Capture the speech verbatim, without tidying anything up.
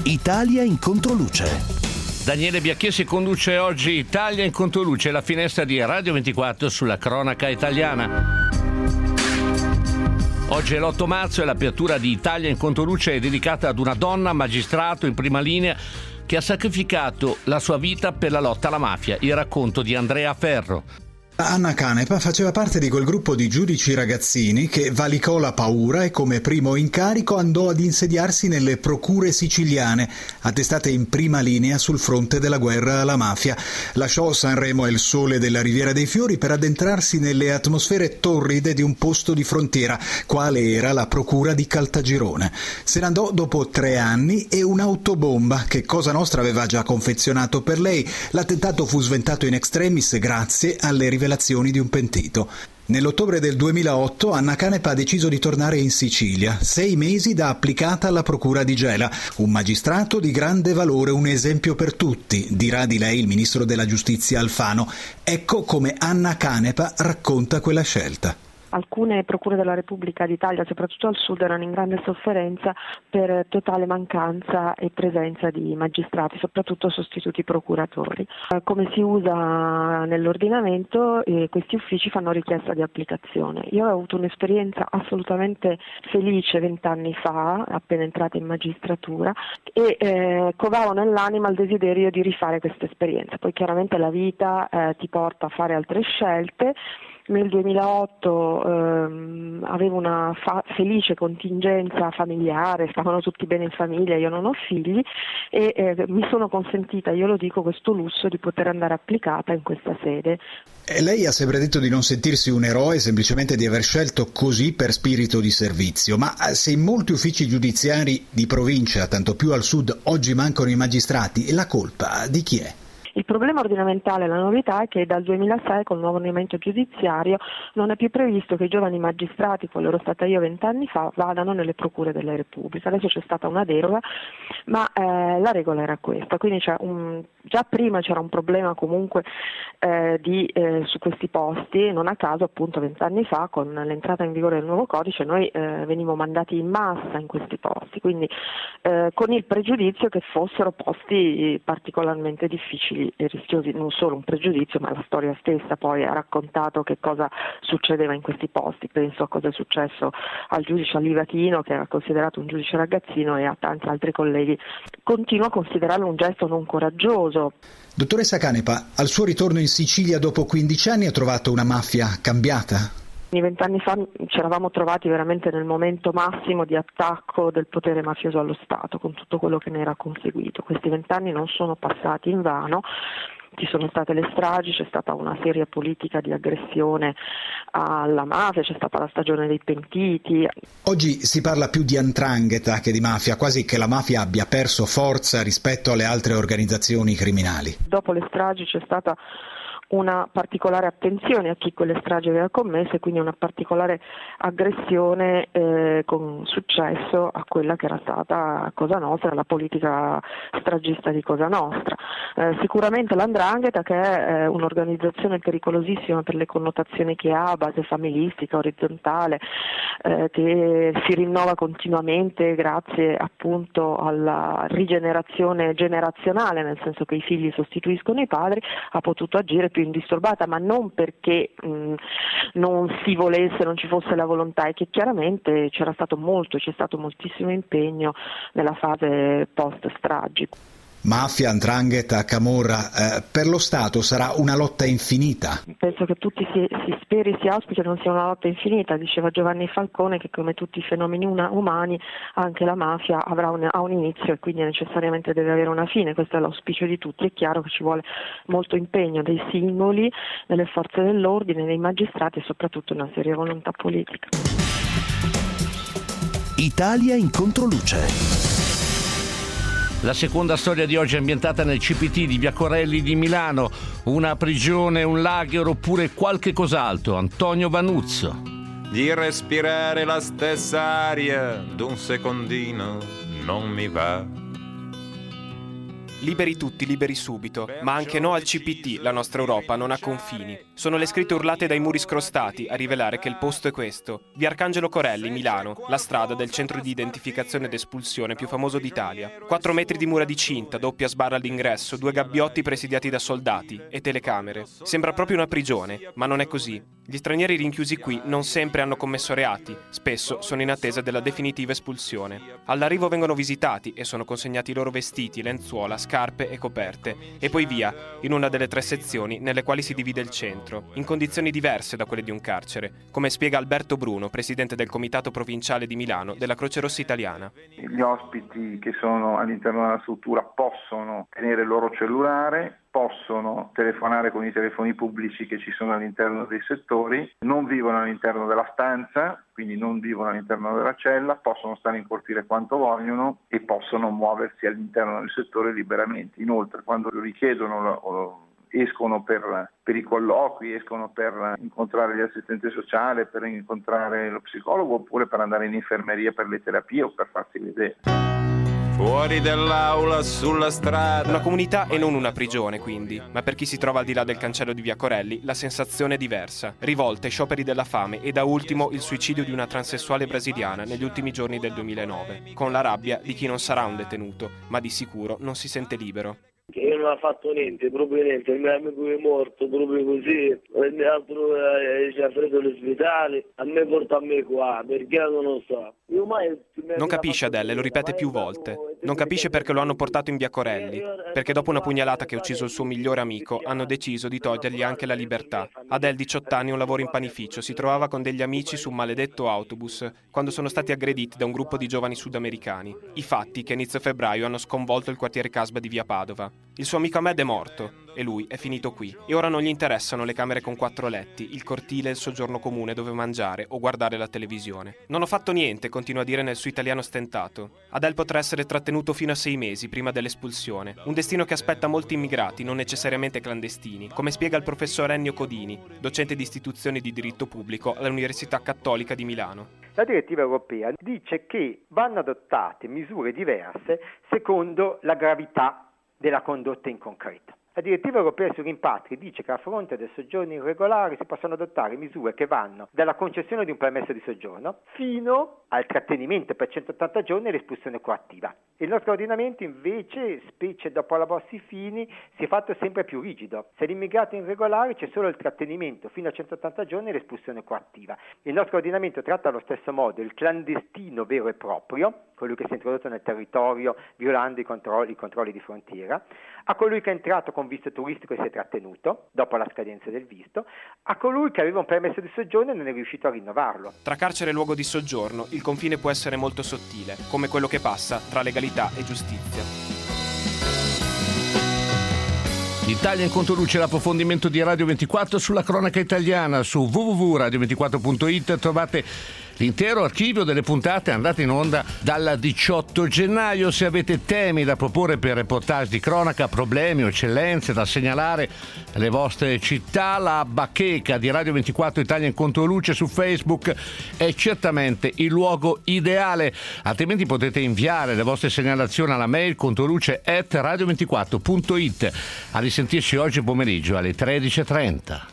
Italia in controluce. Daniele Biacchesi conduce oggi Italia in controluce, la finestra di Radio ventiquattro sulla cronaca italiana. Oggi è l'otto marzo e l'apertura di Italia in controluce è dedicata ad una donna magistrato in prima linea che ha sacrificato la sua vita per la lotta alla mafia. Il racconto di Andrea Ferro. Anna Canepa faceva parte di quel gruppo di giudici ragazzini che valicò la paura e come primo incarico andò ad insediarsi nelle procure siciliane, attestate in prima linea sul fronte della guerra alla mafia. Lasciò Sanremo e il sole della Riviera dei Fiori per addentrarsi nelle atmosfere torride di un posto di frontiera, quale era la procura di Caltagirone. Se ne andò dopo tre anni e un'autobomba che Cosa Nostra aveva già confezionato per lei. L'attentato fu sventato in extremis grazie alle rivelazioni di un pentito. Nell'ottobre del duemilaotto Anna Canepa ha deciso di tornare in Sicilia, sei mesi da applicata alla procura di Gela. Un magistrato di grande valore, un esempio per tutti, dirà di lei il ministro della giustizia Alfano. Ecco come Anna Canepa racconta quella scelta. Alcune procure della Repubblica d'Italia, soprattutto al sud, erano in grande sofferenza per totale mancanza e presenza di magistrati, soprattutto sostituti procuratori. Come si usa nell'ordinamento, eh, questi uffici fanno richiesta di applicazione. Io ho avuto un'esperienza assolutamente felice vent'anni fa, appena entrata in magistratura, e eh, covavo nell'anima il desiderio di rifare questa esperienza. Poi chiaramente la vita eh, ti porta a fare altre scelte. Nel duemilaotto ehm, avevo una fa- felice contingenza familiare, stavano tutti bene in famiglia, io non ho figli e eh, mi sono consentita, io lo dico, questo lusso di poter andare applicata in questa sede. E lei ha sempre detto di non sentirsi un eroe, semplicemente di aver scelto così per spirito di servizio, ma se in molti uffici giudiziari di provincia, tanto più al sud, oggi mancano i magistrati, la colpa di chi è? Il problema ordinamentale, la novità è che dal duemilasei col nuovo ordinamento giudiziario non è più previsto che i giovani magistrati, quale ero stata io vent'anni fa, vadano nelle procure della Repubblica. Adesso c'è stata una deroga, ma eh, la regola era questa, quindi c'è un, già prima c'era un problema comunque eh, di, eh, su questi posti, non a caso appunto vent'anni fa con l'entrata in vigore del nuovo codice noi eh, venivamo mandati in massa in questi posti, quindi eh, con il pregiudizio che fossero posti particolarmente difficili e rischiosi. Non solo un pregiudizio, ma la storia stessa poi ha raccontato che cosa succedeva in questi posti. Penso a cosa è successo al giudice Allivatino, che era considerato un giudice ragazzino, e a tanti altri colleghi. Continuo a considerarlo un gesto non coraggioso. Dottoressa Canepa, al suo ritorno in Sicilia dopo quindici anni ha trovato una mafia cambiata? Vent'anni fa ci eravamo trovati veramente nel momento massimo di attacco del potere mafioso allo Stato, con tutto quello che ne era conseguito. Questi vent'anni non sono passati invano, ci sono state le stragi, c'è stata una seria politica di aggressione alla mafia, c'è stata la stagione dei pentiti. Oggi si parla più di 'ndrangheta che di mafia, quasi che la mafia abbia perso forza rispetto alle altre organizzazioni criminali. Dopo le stragi c'è stata una particolare attenzione a chi quelle stragi aveva commesse, quindi una particolare aggressione eh, con successo a quella che era stata Cosa Nostra, la politica stragista di Cosa Nostra. Eh, sicuramente l'Andrangheta, che è eh, un'organizzazione pericolosissima per le connotazioni che ha, a base familistica, orizzontale, eh, che si rinnova continuamente grazie appunto alla rigenerazione generazionale, nel senso che i figli sostituiscono i padri, ha potuto agire più indisturbata, ma non perché mh, non si volesse, non ci fosse la volontà, è che chiaramente c'era stato molto, c'è stato moltissimo impegno nella fase post-stragi. Mafia, 'ndrangheta, camorra, eh, per lo Stato sarà una lotta infinita. Penso che tutti si, si speri, si auspichi che non sia una lotta infinita. Diceva Giovanni Falcone che come tutti i fenomeni una, umani anche la mafia avrà un, ha un inizio e quindi necessariamente deve avere una fine. Questo è l'auspicio di tutti. È chiaro che ci vuole molto impegno dei singoli, delle forze dell'ordine, dei magistrati e soprattutto una seria volontà politica. Italia in controluce. La seconda storia di oggi è ambientata nel C P T di Via Corelli di Milano. Una prigione, un lager oppure qualche cos'altro. Antonio Vanuzzo. Di respirare la stessa aria d'un secondino non mi va. liberi tutti, liberi subito, ma anche no al C P T, la nostra Europa non ha confini. Sono le scritte urlate dai muri scrostati a rivelare che il posto è questo. Via Arcangelo Corelli, Milano, la strada del centro di identificazione ed espulsione più famoso d'Italia. Quattro metri di mura di cinta, doppia sbarra all'ingresso, due gabbiotti presidiati da soldati e telecamere. Sembra proprio una prigione, ma non è così. Gli stranieri rinchiusi qui non sempre hanno commesso reati, spesso sono in attesa della definitiva espulsione. All'arrivo vengono visitati e sono consegnati i loro vestiti, lenzuola, scarpe e coperte, e poi via, in una delle tre sezioni nelle quali si divide il centro, in condizioni diverse da quelle di un carcere, come spiega Alberto Bruno, presidente del Comitato Provinciale di Milano della Croce Rossa Italiana. Gli ospiti che sono all'interno della struttura possono tenere il loro cellulare, possono telefonare con i telefoni pubblici che ci sono all'interno dei settori, non vivono all'interno della stanza, quindi non vivono all'interno della cella, possono stare in cortile quanto vogliono e possono muoversi all'interno del settore liberamente. Inoltre, quando lo richiedono o escono per, per i colloqui, escono per incontrare l'assistente sociale, per incontrare lo psicologo oppure per andare in infermeria per le terapie o per farsi vedere. Fuori dell'aula, sulla strada. Una comunità e non una prigione, quindi. Ma per chi si trova al di là del cancello di Via Corelli, la sensazione è diversa. Rivolte, scioperi della fame e da ultimo il suicidio di una transessuale brasiliana negli ultimi giorni del duemilanove, con la rabbia di chi non sarà un detenuto, ma di sicuro non si sente libero. Io non ho fatto niente, proprio niente, il mio amico è morto proprio così, il mio altro eh, ci ha preso all'ospedale, a me porta a me qua, perché non lo so. Io mai, non capisce Adele, lo ripete più volte. Non capisce perché lo hanno portato in Via Corelli, perché dopo una pugnalata che ha ucciso il suo migliore amico hanno deciso di togliergli anche la libertà. Adele, diciotto anni, un lavoro in panificio, si trovava con degli amici su un maledetto autobus quando sono stati aggrediti da un gruppo di giovani sudamericani. I fatti che a inizio febbraio hanno sconvolto il quartiere Casba di Via Padova. Il suo amico Ahmed è morto e lui è finito qui. E ora non gli interessano le camere con quattro letti, il cortile e il soggiorno comune dove mangiare o guardare la televisione. Non ho fatto niente, continua a dire nel suo italiano stentato. Adele potrà essere trattenuto fino a sei mesi prima dell'espulsione. Un destino che aspetta molti immigrati, non necessariamente clandestini, come spiega il professor Ennio Codini, docente di istituzioni di diritto pubblico all'Università Cattolica di Milano. La direttiva europea dice che vanno adottate misure diverse secondo la gravità della condotta in concreto. La direttiva europea sui rimpatri dice che a fronte del soggiorno irregolare si possono adottare misure che vanno dalla concessione di un permesso di soggiorno fino al trattenimento per centottanta giorni e l'espulsione coattiva. Il nostro ordinamento invece, specie dopo la Bossi-Fini, si è fatto sempre più rigido. Se l'immigrato è irregolare c'è solo il trattenimento fino a centottanta giorni e l'espulsione coattiva. Il nostro ordinamento tratta allo stesso modo il clandestino vero e proprio, colui che si è introdotto nel territorio violando i controlli, i controlli di frontiera, a colui che è entrato con visto turistico e si è trattenuto dopo la scadenza del visto, a colui che aveva un permesso di soggiorno e non è riuscito a rinnovarlo. Tra carcere e luogo di soggiorno il confine può essere molto sottile, come quello che passa tra legalità e giustizia. Italia in Controluce, l'approfondimento di Radio ventiquattro sulla cronaca italiana. Su w w w punto radio ventiquattro punto i t trovate l'intero archivio delle puntate andate in onda dal diciotto gennaio. Se avete temi da proporre per reportage di cronaca, problemi o eccellenze da segnalare alle vostre città, la bacheca di Radio ventiquattro Italia in Controluce su Facebook è certamente il luogo ideale. Altrimenti potete inviare le vostre segnalazioni alla mail controluce at radio ventiquattro punto i t. A risentirci oggi pomeriggio alle tredici e trenta.